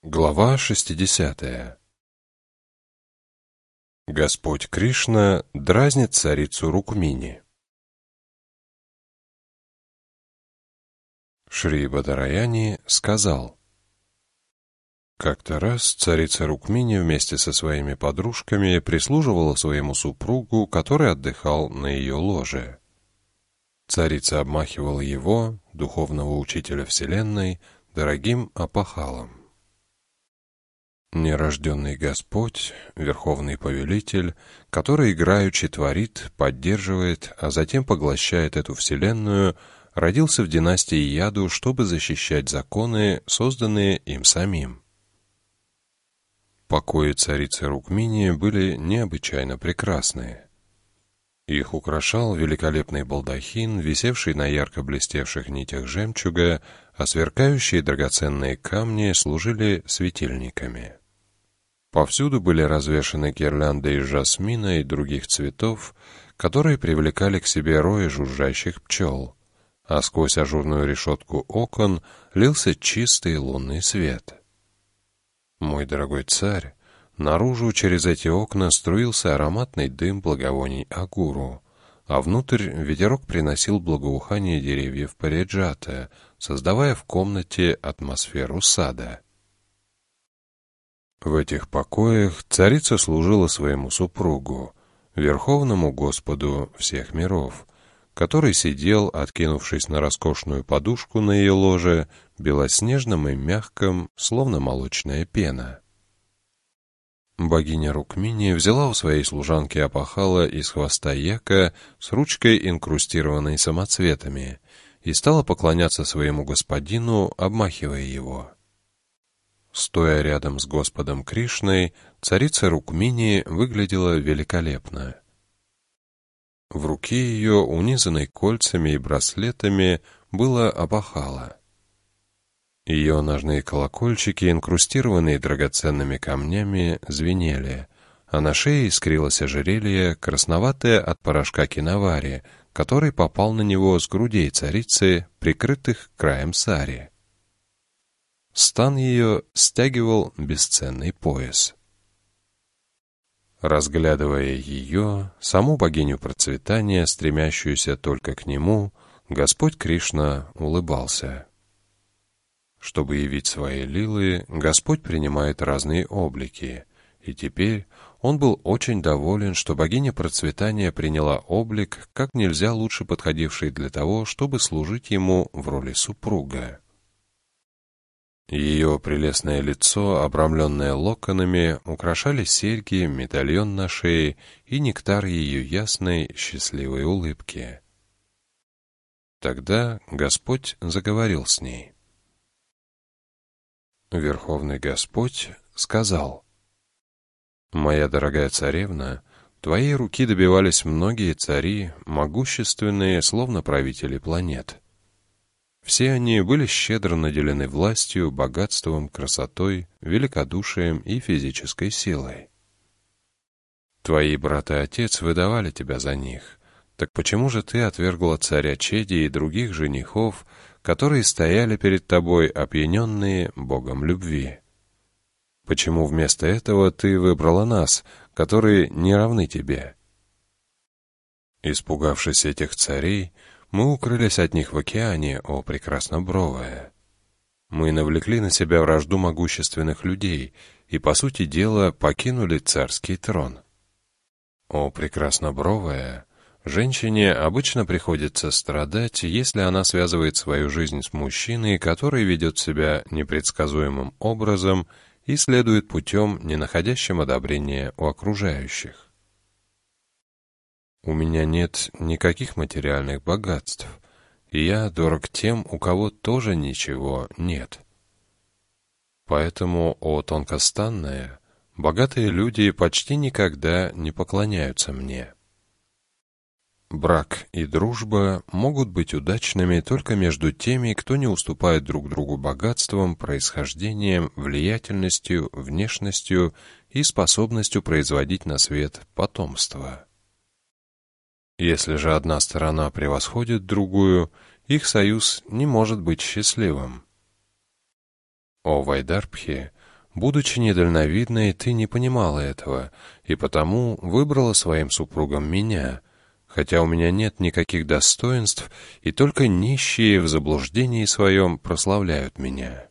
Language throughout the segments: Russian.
Глава 60. Господь Кришна дразнит царицу Рукмини. Шри Бадараяни сказал: как-то раз царица Рукмини вместе со своими подружками прислуживала своему супругу, который отдыхал на ее ложе. Царица обмахивала его, духовного учителя Вселенной, дорогим опахалом. Нерожденный Господь, Верховный Повелитель, который играючи творит, поддерживает, а затем поглощает эту Вселенную, родился в династии Яду, чтобы защищать законы, созданные им самим. Покои царицы Рукмини были необычайно прекрасные. Их украшал великолепный балдахин, висевший на ярко блестевших нитях жемчуга, а сверкающие драгоценные камни служили светильниками. Повсюду были развешаны гирлянды из жасмина и других цветов, которые привлекали к себе рои жужжащих пчел, а сквозь ажурную решетку окон лился чистый лунный свет. Мой дорогой царь, наружу через эти окна струился ароматный дым благовоний агуру, а внутрь ветерок приносил благоухание деревьев париджата, создавая в комнате атмосферу сада. В этих покоях царица служила своему супругу, Верховному Господу всех миров, который сидел, откинувшись на роскошную подушку на ее ложе, белоснежном и мягком, словно молочная пена. Богиня Рукмини взяла у своей служанки опахала из хвоста яка с ручкой, инкрустированной самоцветами, и стала поклоняться своему господину, обмахивая его. Стоя рядом с Господом Кришной, царица Рукмини выглядела великолепно. В руке ее, унизанной кольцами и браслетами, было опахало. Ее ножные колокольчики, инкрустированные драгоценными камнями, звенели, а на шее искрилось ожерелье, красноватое от порошка киновари, который попал на него с грудей царицы, прикрытых краем сари. Стан ее стягивал бесценный пояс. Разглядывая ее, саму богиню процветания, стремящуюся только к нему, Господь Кришна улыбался. Чтобы явить свои лилы, Господь принимает разные облики, и теперь он был очень доволен, что богиня процветания приняла облик, как нельзя лучше подходивший для того, чтобы служить ему в роли супруга. Ее прелестное лицо, обрамленное локонами, украшали серьги, медальон на шее и нектар ее ясной, счастливой улыбки. Тогда Господь заговорил с ней. Верховный Господь сказал: «Моя дорогая царевна, твоей руки добивались многие цари, могущественные, словно правители планет. Все они были щедро наделены властью, богатством, красотой, великодушием и физической силой. Твои брат и отец выдавали тебя за них. Так почему же ты отвергла царя Чеди и других женихов, которые стояли перед тобой, опьяненные Богом любви? Почему вместо этого ты выбрала нас, которые не равны тебе?» Испугавшись этих царей, мы укрылись от них в океане, о прекраснобровая. Мы навлекли на себя вражду могущественных людей и, по сути дела, покинули царский трон. О прекраснобровая, женщине обычно приходится страдать, если она связывает свою жизнь с мужчиной, который ведет себя непредсказуемым образом и следует путем, не находящим одобрения у окружающих. У меня нет никаких материальных богатств, и я дорог тем, у кого тоже ничего нет. Поэтому, о тонкостанная, богатые люди почти никогда не поклоняются мне. Брак и дружба могут быть удачными только между теми, кто не уступает друг другу богатством, происхождением, влиятельностью, внешностью и способностью производить на свет потомство. Если же одна сторона превосходит другую, их союз не может быть счастливым. О Вайдарбхи, Будучи недальновидной, ты не понимала этого, и потому выбрала своим супругом меня, хотя у меня нет никаких достоинств, и только нищие в заблуждении своем прославляют меня.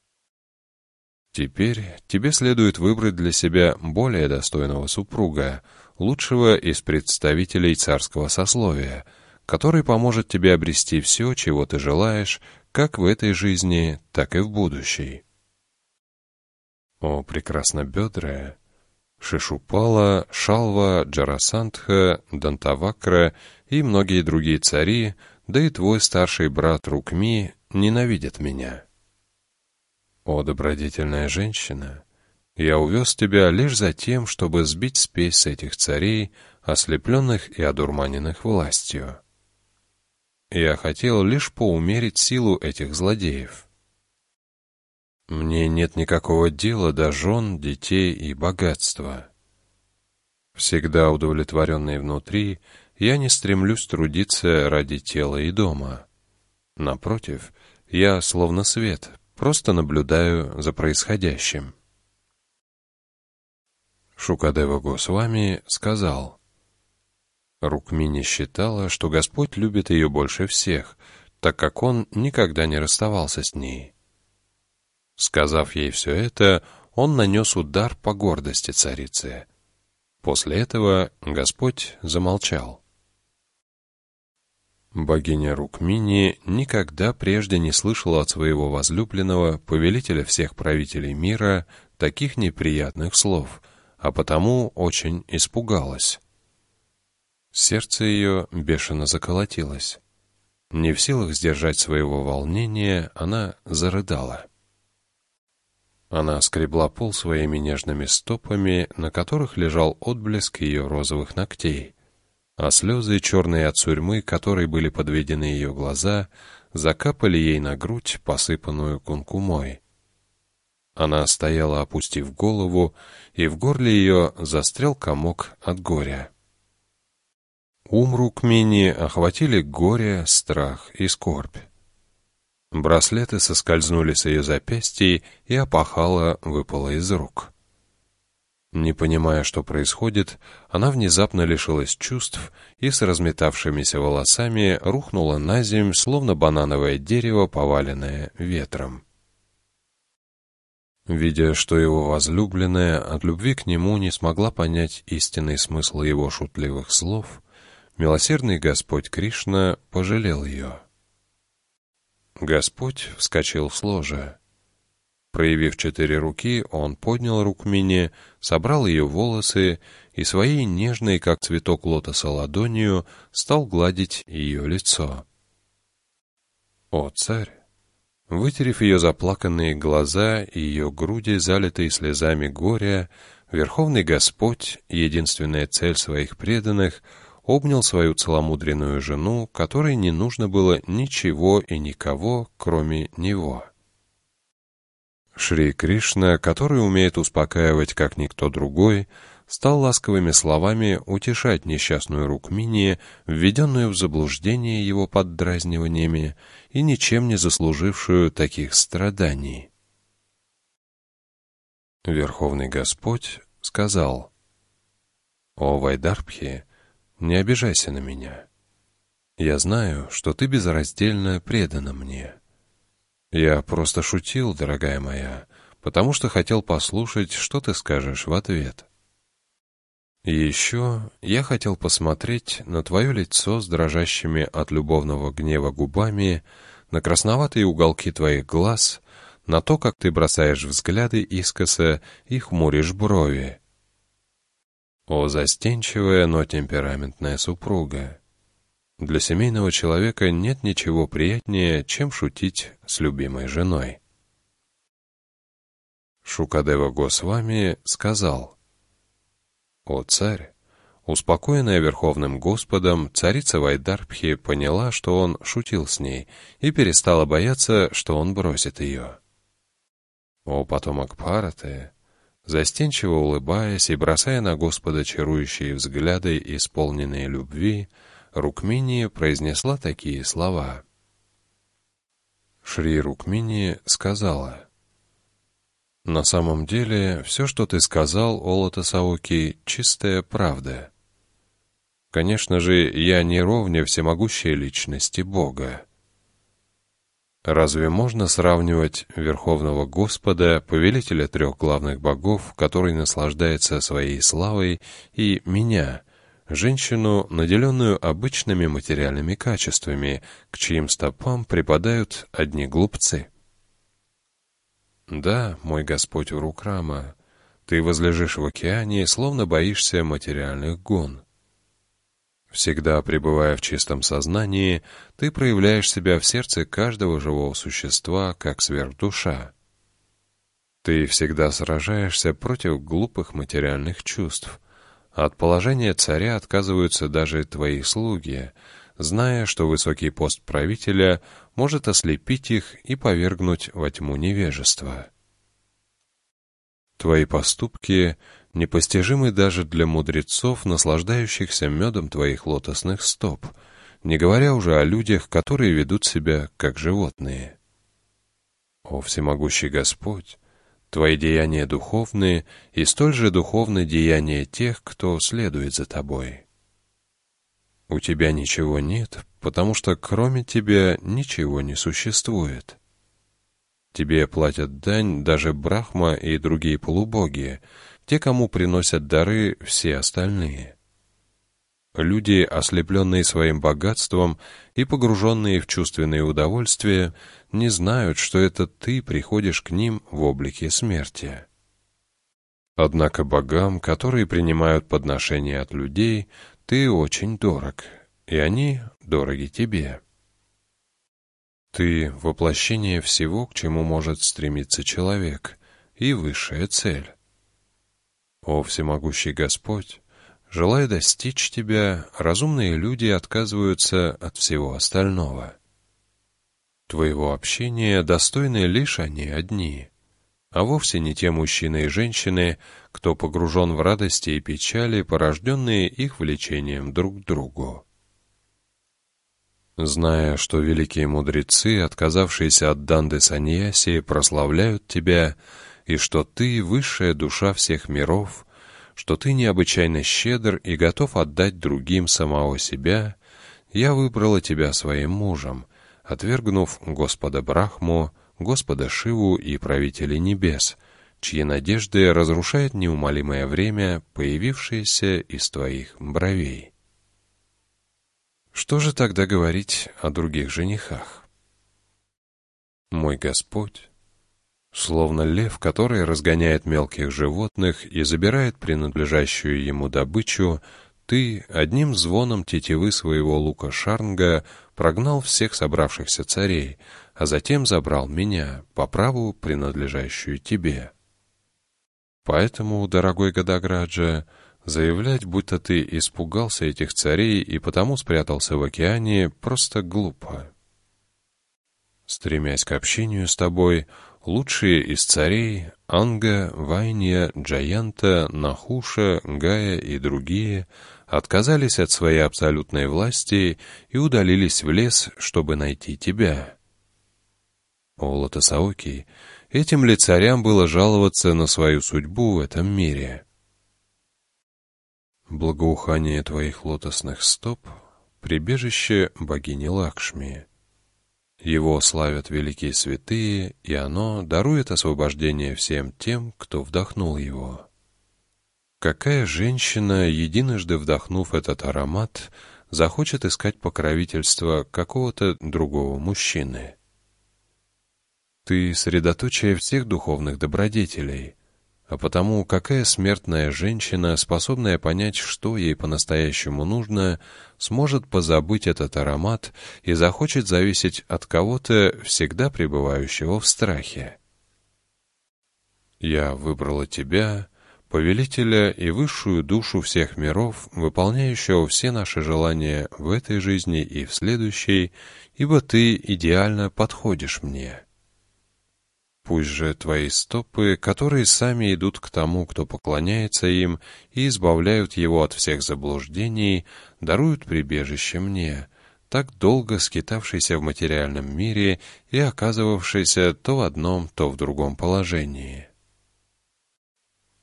Теперь тебе следует выбрать для себя более достойного супруга, лучшего из представителей царского сословия, который поможет тебе обрести все, чего ты желаешь, как в этой жизни, так и в будущей. О, прекраснобедрая! Шишупала, Шалва, Джарасандха, Дантавакра и многие другие цари, да и твой старший брат Рукми ненавидят меня. О, добродетельная женщина! Я увез тебя лишь за тем, чтобы сбить спесь с этих царей, ослепленных и одурманенных властью. Я хотел лишь поумерить силу этих злодеев. Мне нет никакого дела до жен, детей и богатства. Всегда удовлетворенный внутри, я не стремлюсь трудиться ради тела и дома. Напротив, я, словно свет, просто наблюдаю за происходящим. Шукадева Госвами сказал: Рукмини считала, что Господь любит ее больше всех, так как Он никогда не расставался с ней. Сказав ей все это, он нанес удар по гордости царицы. После этого Господь замолчал. Богиня Рукмини никогда прежде не слышала от своего возлюбленного, повелителя всех правителей мира, таких неприятных слов, а потому очень испугалась. Сердце ее бешено заколотилось. Не в силах сдержать своего волнения, она зарыдала. Она скребла пол своими нежными стопами, на которых лежал отблеск ее розовых ногтей, а слезы, черные от сурьмы, которой были подведены ее глаза, закапали ей на грудь, посыпанную кункумой. Она стояла, опустив голову, и в горле ее застрял комок от горя. Ум Рукмини охватили горе, страх и скорбь. Браслеты соскользнули с ее запястьей, и опахало выпало из рук. Не понимая, что происходит, она внезапно лишилась чувств и с разметавшимися волосами рухнула на землю, словно банановое дерево, поваленное ветром. Видя, что его возлюбленная от любви к нему не смогла понять истинный смысл его шутливых слов, милосердный Господь Кришна пожалел ее. Господь вскочил с ложа. Проявив 4 руки, он поднял Рукмини, собрал ее волосы и своей нежной, как цветок лотоса, ладонью стал гладить ее лицо. О, царь! Вытерев ее заплаканные глаза и ее груди, залитые слезами горя, Верховный Господь, единственная цель своих преданных, обнял свою целомудренную жену, которой не нужно было ничего и никого, кроме него. Шри Кришна, который умеет успокаивать, как никто другой, стал ласковыми словами утешать несчастную Рукмини, введенную в заблуждение его поддразниваниями и ничем не заслужившую таких страданий. Верховный Господь сказал: «О Вайдарбхи, не обижайся на меня. Я знаю, что ты безраздельно предана мне. Я просто шутил, дорогая моя, потому что хотел послушать, что ты скажешь в ответ. И еще я хотел посмотреть на твое лицо с дрожащими от любовного гнева губами, на красноватые уголки твоих глаз, на то, как ты бросаешь взгляды искоса и хмуришь брови. О, застенчивая, но темпераментная супруга! Для семейного человека нет ничего приятнее, чем шутить с любимой женой». Шукадева Госвами сказал: «О, царь!» Успокоенная Верховным Господом, царица Вайдарбхи поняла, что он шутил с ней, и перестала бояться, что он бросит ее. О, потомок Бхараты! Застенчиво улыбаясь и бросая на Господа чарующие взгляды, исполненные любви, Рукмини произнесла такие слова. Шри Рукмини сказала: На самом деле, все, что ты сказал, Олота Саоки, чистая правда. Конечно же, я не ровня всемогущей личности Бога. Разве можно сравнивать Верховного Господа, повелителя трех главных богов, который наслаждается своей славой, и меня, женщину, наделенную обычными материальными качествами, к чьим стопам припадают одни глупцы? Да, мой Господь Урукрама, ты возлежишь в океане, словно боишься материальных гон. Всегда пребывая в чистом сознании, ты проявляешь себя в сердце каждого живого существа, как сверхдуша. Ты всегда сражаешься против глупых материальных чувств. От положения царя отказываются даже твои слуги, зная, что высокий пост правителя может ослепить их и повергнуть во тьму невежества. Твои поступки непостижимы даже для мудрецов, наслаждающихся медом твоих лотосных стоп, не говоря уже о людях, которые ведут себя как животные. О всемогущий Господь, твои деяния духовные, и столь же духовны деяния тех, кто следует за тобой. У тебя ничего нет, потому что кроме тебя ничего не существует. Тебе платят дань даже Брахма и другие полубоги, те, кому приносят дары все остальные. Люди, ослепленные своим богатством и погруженные в чувственные удовольствия, не знают, что это ты приходишь к ним в облике смерти. Однако богам, которые принимают подношения от людей, ты очень дорог, и они дороги тебе. Ты — воплощение всего, к чему может стремиться человек, и высшая цель. О всемогущий Господь, желая достичь тебя, разумные люди отказываются от всего остального. Твоего общения достойны лишь они одни, а вовсе не те мужчины и женщины, кто погружен в радости и печали, порожденные их влечением друг к другу. Зная, что великие мудрецы, отказавшиеся от данды саньяси, прославляют тебя, и что ты — высшая душа всех миров, что ты необычайно щедр и готов отдать другим самого себя, я выбрала тебя своим мужем, отвергнув Господа Брахму, Господа Шиву и правителей небес, чьи надежды разрушает неумолимое время, появившееся из твоих бровей. Что же тогда говорить о других женихах? Мой Господь, словно лев, который разгоняет мелких животных и забирает принадлежащую ему добычу, ты одним звоном тетивы своего лука Шарнга прогнал всех собравшихся царей, а затем забрал меня, по праву принадлежащую тебе. Поэтому, дорогой Гадаграджа, заявлять, будто ты испугался этих царей и потому спрятался в океане, просто глупо. Стремясь к общению с тобой, лучшие из царей — Анга, Вайнья, Джаянта, Нахуша, Гая и другие — отказались от своей абсолютной власти и удалились в лес, чтобы найти тебя. О Лота Саоки, этим ли царям было жаловаться на свою судьбу в этом мире? Благоухание твоих лотосных стоп — прибежище богини Лакшми. Его славят великие святые, и оно дарует освобождение всем тем, кто вдохнул его. Какая женщина, единожды вдохнув этот аромат, захочет искать покровительство какого-то другого мужчины? Ты — средоточие всех духовных добродетелей, а потому какая смертная женщина, способная понять, что ей по-настоящему нужно, сможет позабыть этот аромат и захочет зависеть от кого-то, всегда пребывающего в страхе? Я выбрала тебя, повелителя и высшую душу всех миров, выполняющего все наши желания в этой жизни и в следующей, ибо ты идеально подходишь мне. Пусть же твои стопы, которые сами идут к тому, кто поклоняется им, и избавляют его от всех заблуждений, даруют прибежище мне, так долго скитавшийся в материальном мире и оказывавшийся то в одном, то в другом положении.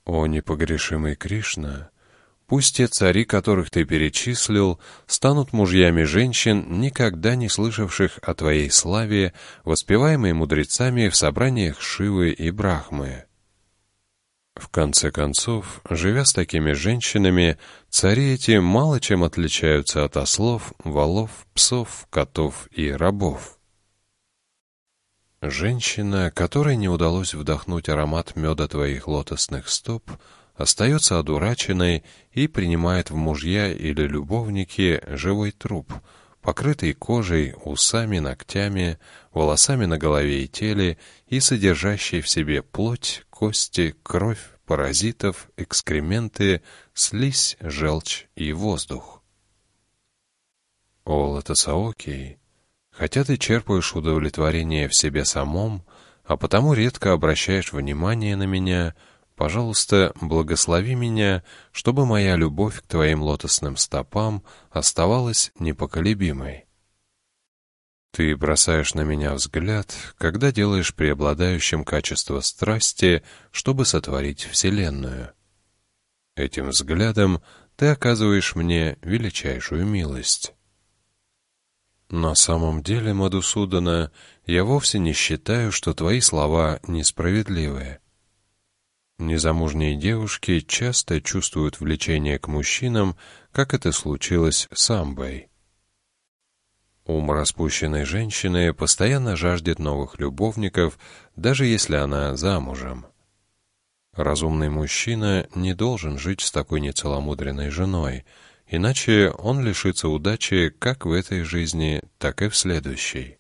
О непогрешимый Кришна, пусть те цари, которых ты перечислил, станут мужьями женщин, никогда не слышавших о твоей славе, воспеваемой мудрецами в собраниях Шивы и Брахмы. В конце концов, живя с такими женщинами, цари эти мало чем отличаются от ослов, волов, псов, котов и рабов. Женщина, которой не удалось вдохнуть аромат меда твоих лотосных стоп, остается одураченной и принимает в мужья или любовники живой труп, покрытый кожей, усами, ногтями, волосами на голове и теле и содержащий в себе плоть, кости, кровь, паразитов, экскременты, слизь, желчь и воздух. О Лотосаокий, хотя ты черпаешь удовлетворение в себе самом, а потому редко обращаешь внимание на меня, пожалуйста, благослови меня, чтобы моя любовь к твоим лотосным стопам оставалась непоколебимой. Ты бросаешь на меня взгляд, когда делаешь преобладающим качество страсти, чтобы сотворить Вселенную. Этим взглядом ты оказываешь мне величайшую милость. На самом деле, Мадусудана, я вовсе не считаю, что твои слова несправедливы. Незамужние девушки часто чувствуют влечение к мужчинам, как это случилось с Амбой. Ум распущенной женщины постоянно жаждет новых любовников, даже если она замужем. Разумный мужчина не должен жить с такой нецеломудренной женой, иначе он лишится удачи как в этой жизни, так и в следующей.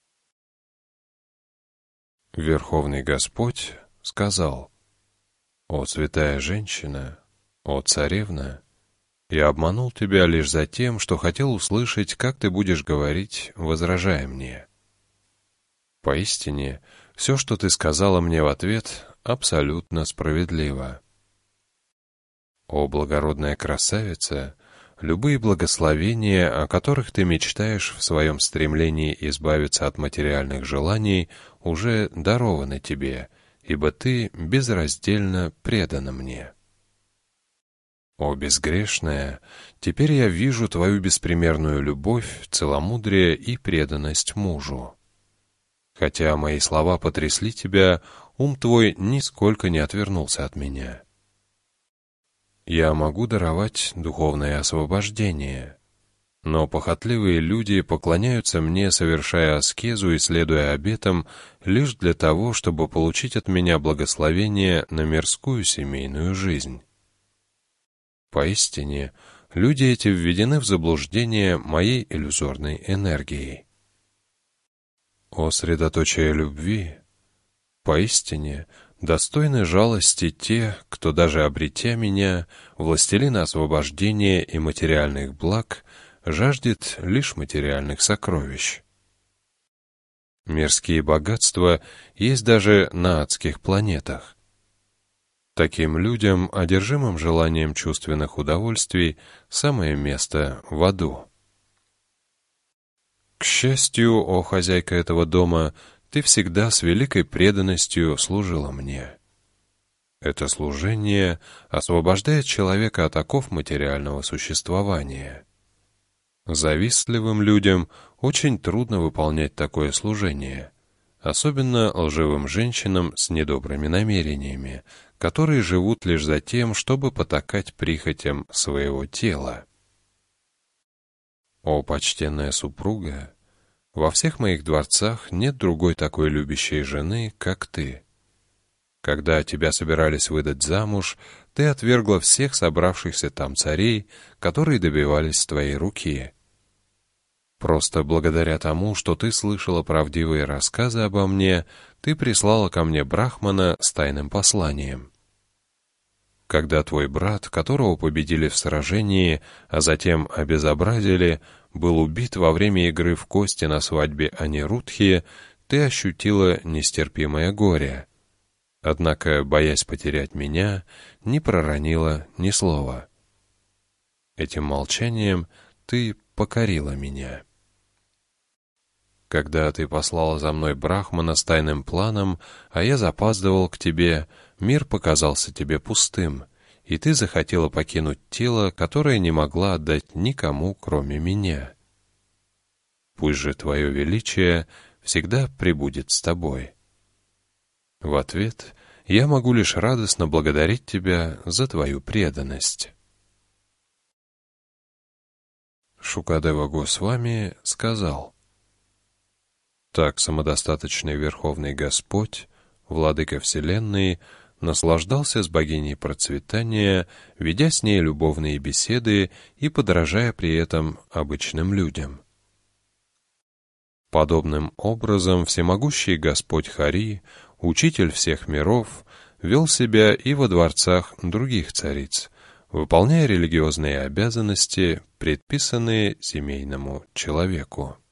Верховный Господь сказал: «О святая женщина, о царевна, я обманул тебя лишь за тем, что хотел услышать, как ты будешь говорить, возражая мне. Поистине, все, что ты сказала мне в ответ, абсолютно справедливо. О благородная красавица, любые благословения, о которых ты мечтаешь в своем стремлении избавиться от материальных желаний, уже дарованы тебе, ибо ты безраздельно предана мне. О безгрешная, теперь я вижу твою беспримерную любовь, целомудрие и преданность мужу. Хотя мои слова потрясли тебя, ум твой нисколько не отвернулся от меня. Я могу даровать духовное освобождение, но похотливые люди поклоняются мне, совершая аскезу и следуя обетам, лишь для того, чтобы получить от меня благословение на мирскую семейную жизнь. Поистине, люди эти введены в заблуждение моей иллюзорной энергией. О средоточие любви! Поистине, достойны жалости те, кто, даже обретя меня, властелина освобождения и материальных благ, жаждет лишь материальных сокровищ. Мирские богатства есть даже на адских планетах. Таким людям, одержимым желанием чувственных удовольствий, самое место в аду. К счастью, о хозяйка этого дома, ты всегда с великой преданностью служила мне. Это служение освобождает человека от оков материального существования. Завистливым людям очень трудно выполнять такое служение, особенно лживым женщинам с недобрыми намерениями, которые живут лишь за тем, чтобы потакать прихотям своего тела. О почтенная супруга, во всех моих дворцах нет другой такой любящей жены, как ты. Когда тебя собирались выдать замуж, ты отвергла всех собравшихся там царей, которые добивались твоей руки. Просто благодаря тому, что ты слышала правдивые рассказы обо мне, ты прислала ко мне Брахмана с тайным посланием. Когда твой брат, которого победили в сражении, а затем обезобразили, был убит во время игры в кости на свадьбе Анирудхи, ты ощутила нестерпимое горе. Однако, боясь потерять меня, не проронила ни слова. Этим молчанием ты покорила меня. Когда ты послала за мной Брахмана с тайным планом, а я запаздывал к тебе, мир показался тебе пустым, и ты захотела покинуть тело, которое не могла отдать никому, кроме меня. Пусть же твое величие всегда пребудет с тобой. В ответ я могу лишь радостно благодарить тебя за твою преданность. Шукадева Госвами сказал: так самодостаточный Верховный Господь, Владыка Вселенной, наслаждался с богиней процветания, ведя с ней любовные беседы и подражая при этом обычным людям. Подобным образом всемогущий Господь Хари, учитель всех миров, вел себя и во дворцах других цариц, выполняя религиозные обязанности, предписанные семейному человеку.